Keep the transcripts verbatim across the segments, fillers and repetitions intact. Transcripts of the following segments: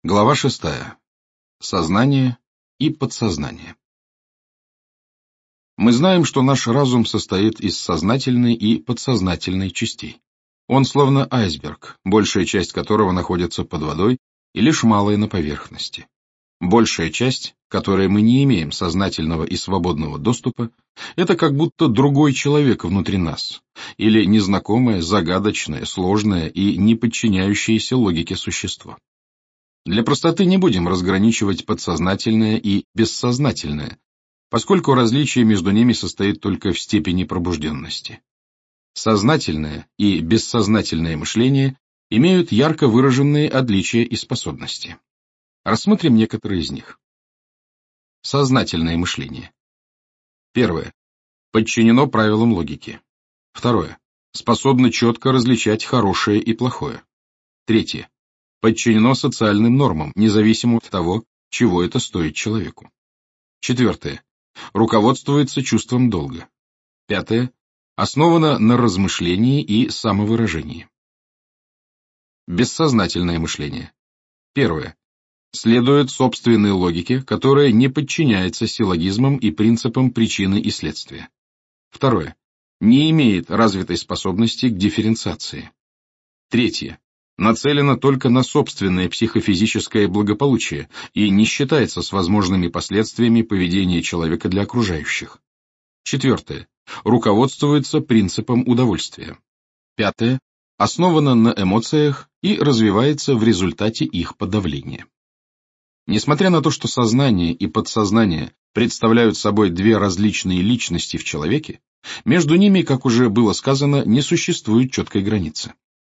Глава шестая. Сознание и подсознание. Мы знаем, что наш разум состоит из сознательной и подсознательной частей. Он словно айсберг, большая часть которого находится под водой и лишь малая на поверхности. Большая часть, которой мы не имеем сознательного и свободного доступа, это как будто другой человек внутри нас, или незнакомое, загадочное, сложное и не подчиняющееся логике существо. Для простоты не будем разграничивать подсознательное и бессознательное, поскольку различие между ними состоит только в степени пробужденности. Сознательное и бессознательное мышление имеют ярко выраженные отличия и способности. Рассмотрим некоторые из них. Сознательное мышление. Первое. Подчинено правилам логики. Второе. Способно четко различать хорошее и плохое. Третье. Подчинено социальным нормам, независимо от того, чего это стоит человеку. Четвертое. Руководствуется чувством долга. Пятое. Основано на размышлении и самовыражении. Бессознательное мышление. Первое. Следует собственной логике, которая не подчиняется силлогизмам и принципам причины и следствия. Второе. Не имеет развитой способности к дифференциации. Третье. Нацелена только на собственное психофизическое благополучие и не считается с возможными последствиями поведения человека для окружающих. Четвертое. Руководствуется принципом удовольствия. Пятое. Основана на эмоциях и развивается в результате их подавления. Несмотря на то, что сознание и подсознание представляют собой две различные личности в человеке, между ними, как уже было сказано, не существует четкой границы.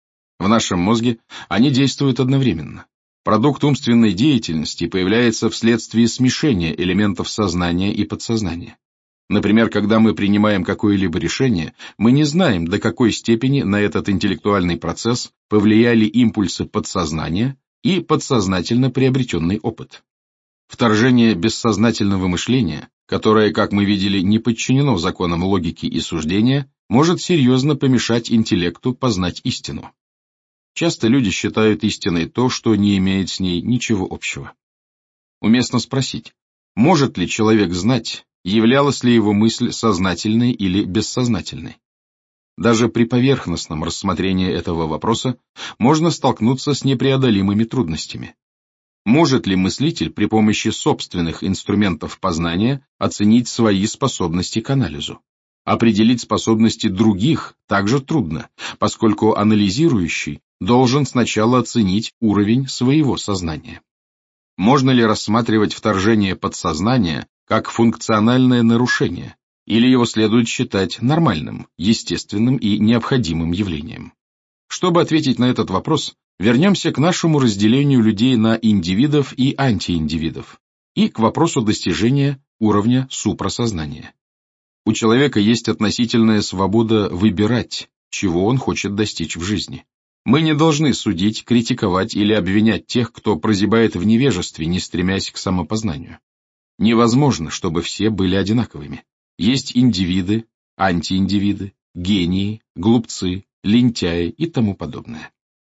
В нашем мозге они действуют одновременно. Продукт умственной деятельности появляется вследствие смешения элементов сознания и подсознания. Например, когда мы принимаем какое-либо решение, мы не знаем, до какой степени на этот интеллектуальный процесс повлияли импульсы подсознания и подсознательно приобретенный опыт. Вторжение бессознательного мышления, которое, как мы видели, не подчинено законам логики и суждения, может серьезно помешать интеллекту познать истину. Часто люди считают истиной то, что не имеет с ней ничего общего. Уместно спросить, может ли человек знать, являлась ли его мысль сознательной или бессознательной? Даже при поверхностном рассмотрении этого вопроса можно столкнуться с непреодолимыми трудностями. Может ли мыслитель при помощи собственных инструментов познания оценить свои способности к анализу? Определить способности других также трудно, поскольку анализирующий должен сначала оценить уровень своего сознания. Можно ли рассматривать вторжение подсознания как функциональное нарушение, или его следует считать нормальным, естественным и необходимым явлением? Чтобы ответить на этот вопрос, вернемся к нашему разделению людей на индивидов и антииндивидов и к вопросу достижения уровня супрасознания. У человека есть относительная свобода выбирать, чего он хочет достичь в жизни. Мы не должны судить, критиковать или обвинять тех, кто прозябает в невежестве, не стремясь к самопознанию. Невозможно, чтобы все были одинаковыми. Есть индивиды, антииндивиды, гении, глупцы, лентяи и тому подобное.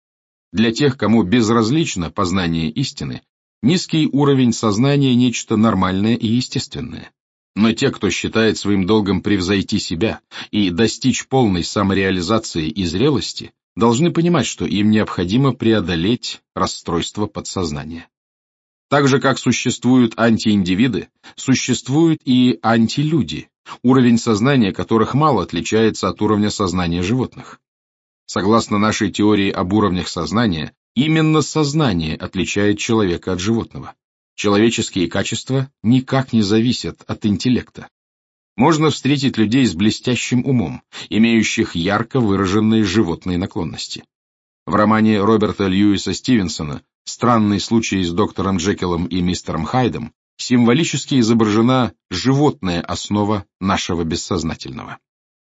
Для тех, кому безразлично познание истины, низкий уровень сознания – нечто нормальное и естественное. Но те, кто считает своим долгом превзойти себя и достичь полной самореализации и зрелости, должны понимать, что им необходимо преодолеть расстройство подсознания. Так же, как существуют антииндивиды, существуют и антилюди, уровень сознания которых мало отличается от уровня сознания животных. Согласно нашей теории об уровнях сознания, именно сознание отличает человека от животного. Человеческие качества никак не зависят от интеллекта. Можно встретить людей с блестящим умом, имеющих ярко выраженные животные наклонности. В романе Роберта Льюиса Стивенсона «Странный случай с доктором Джекилом и мистером Хайдом» символически изображена животная основа нашего бессознательного.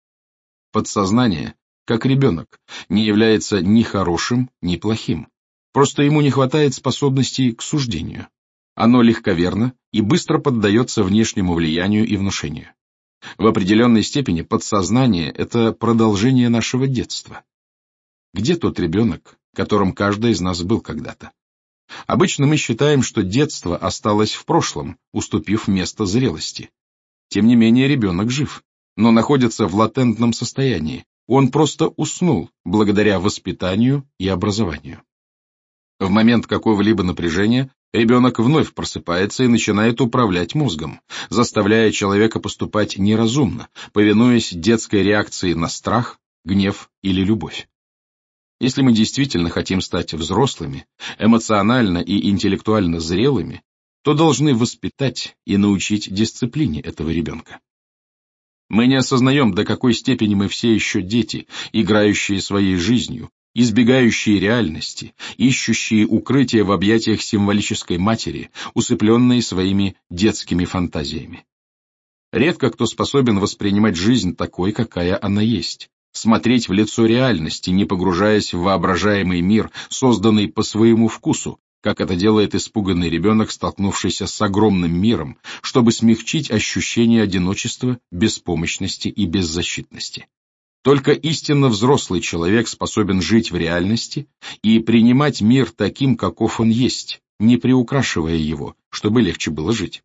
Подсознание, как ребенок, не является ни хорошим, ни плохим. Просто ему не хватает способностей к суждению. Оно легковерно и быстро поддается внешнему влиянию и внушению. В определенной степени подсознание – это продолжение нашего детства. Где тот ребенок, которым каждый из нас был когда-то? Обычно мы считаем, что детство осталось в прошлом, уступив место зрелости. Тем не менее, ребенок жив, но находится в латентном состоянии. Он просто уснул благодаря воспитанию и образованию. В момент какого-либо напряжения ребенок вновь просыпается и начинает управлять мозгом, заставляя человека поступать неразумно, повинуясь детской реакции на страх, гнев или любовь. Если мы действительно хотим стать взрослыми, эмоционально и интеллектуально зрелыми, то должны воспитать и научить дисциплине этого ребенка. Мы не осознаем, до какой степени мы все еще дети, играющие своей жизнью, избегающие реальности, ищущие укрытие в объятиях символической матери, усыпленные своими детскими фантазиями. Редко кто способен воспринимать жизнь такой, какая она есть, смотреть в лицо реальности, не погружаясь в воображаемый мир, созданный по своему вкусу, как это делает испуганный ребенок, столкнувшийся с огромным миром, чтобы смягчить ощущение одиночества, беспомощности и беззащитности. Только истинно взрослый человек способен жить в реальности и принимать мир таким, каков он есть, не приукрашивая его, чтобы легче было жить.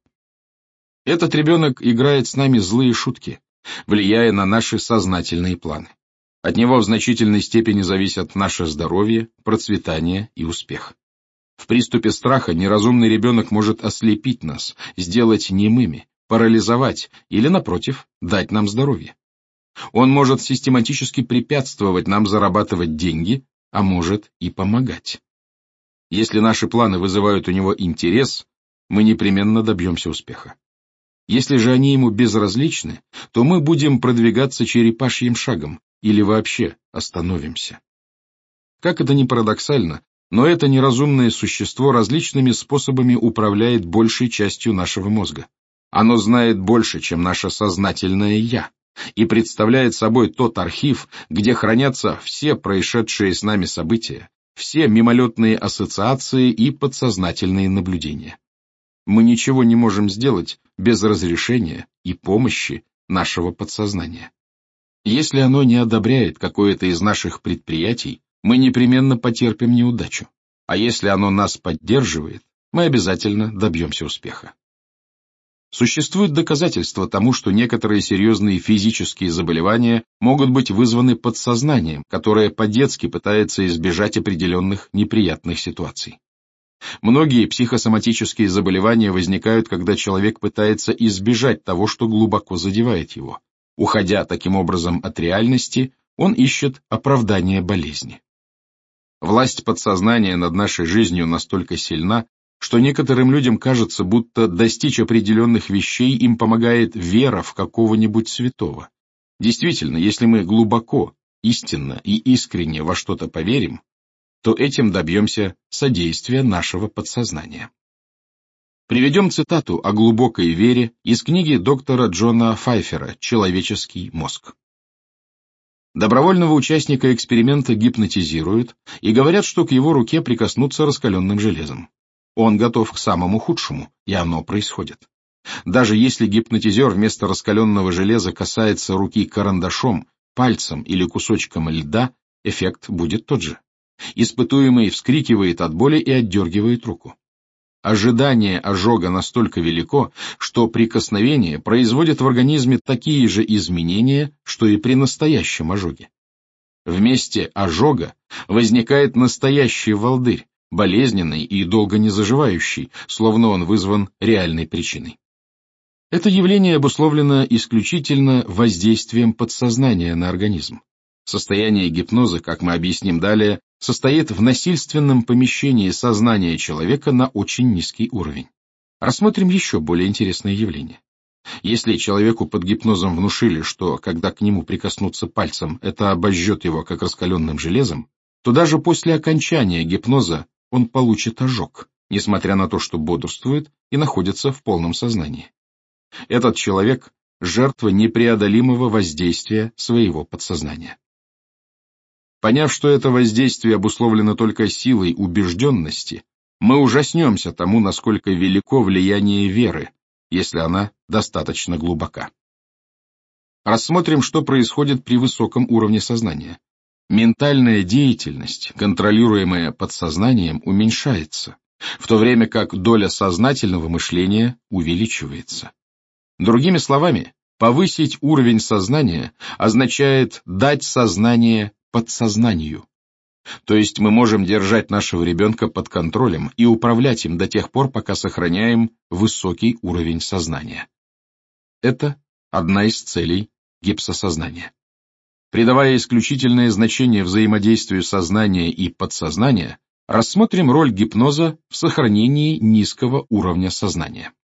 Этот ребенок играет с нами злые шутки, влияя на наши сознательные планы. От него в значительной степени зависят наше здоровье, процветание и успех. В приступе страха неразумный ребенок может ослепить нас, сделать немыми, парализовать или, напротив, дать нам здоровье. Он может систематически препятствовать нам зарабатывать деньги, а может и помогать. Если наши планы вызывают у него интерес, мы непременно добьемся успеха. Если же они ему безразличны, то мы будем продвигаться черепашьим шагом или вообще остановимся. Как это ни парадоксально, но это неразумное существо различными способами управляет большей частью нашего мозга. Оно знает больше, чем наше сознательное «я», и представляет собой тот архив, где хранятся все происшедшие с нами события, все мимолетные ассоциации и подсознательные наблюдения. Мы ничего не можем сделать без разрешения и помощи нашего подсознания. Если оно не одобряет какое-то из наших предприятий, мы непременно потерпим неудачу, а если оно нас поддерживает, мы обязательно добьемся успеха. Существуют доказательства тому, что некоторые серьезные физические заболевания могут быть вызваны подсознанием, которое по-детски пытается избежать определенных неприятных ситуаций. Многие психосоматические заболевания возникают, когда человек пытается избежать того, что глубоко задевает его. Уходя таким образом от реальности, он ищет оправдание болезни. Власть подсознания над нашей жизнью настолько сильна, что некоторым людям кажется, будто достичь определенных вещей им помогает вера в какого-нибудь святого. Действительно, если мы глубоко, истинно и искренне во что-то поверим, то этим добьемся содействия нашего подсознания. Приведем цитату о глубокой вере из книги доктора Джона Файфера «Человеческий мозг». Добровольного участника эксперимента гипнотизируют и говорят, что к его руке прикоснуться раскаленным железом. Он готов к самому худшему, и оно происходит. Даже если гипнотизер вместо раскаленного железа касается руки карандашом, пальцем или кусочком льда, эффект будет тот же. Испытуемый вскрикивает от боли и отдергивает руку. Ожидание ожога настолько велико, что прикосновение производит в организме такие же изменения, что и при настоящем ожоге. В месте ожога возникает настоящий волдырь, болезненный и долго не заживающий, словно он вызван реальной причиной. Это явление обусловлено исключительно воздействием подсознания на организм. Состояние гипноза, как мы объясним далее, состоит в насильственном помещении сознания человека на очень низкий уровень. Рассмотрим еще более интересное явление. Если человеку под гипнозом внушили, что, когда к нему прикоснуться пальцем, это обожжет его как раскаленным железом, то даже после окончания гипноза он получит ожог, несмотря на то, что бодрствует и находится в полном сознании. Этот человек – жертва непреодолимого воздействия своего подсознания. Поняв, что это воздействие обусловлено только силой убежденности, мы ужаснемся тому, насколько велико влияние веры, если она достаточно глубока. Рассмотрим, что происходит при высоком уровне сознания. Ментальная деятельность, контролируемая подсознанием, уменьшается, в то время как доля сознательного мышления увеличивается. Другими словами, повысить уровень сознания означает дать сознание подсознанию. То есть мы можем держать нашего ребенка под контролем и управлять им до тех пор, пока сохраняем высокий уровень сознания. Это одна из целей гипсосознания. Придавая исключительное значение взаимодействию сознания и подсознания, рассмотрим роль гипноза в сохранении низкого уровня сознания.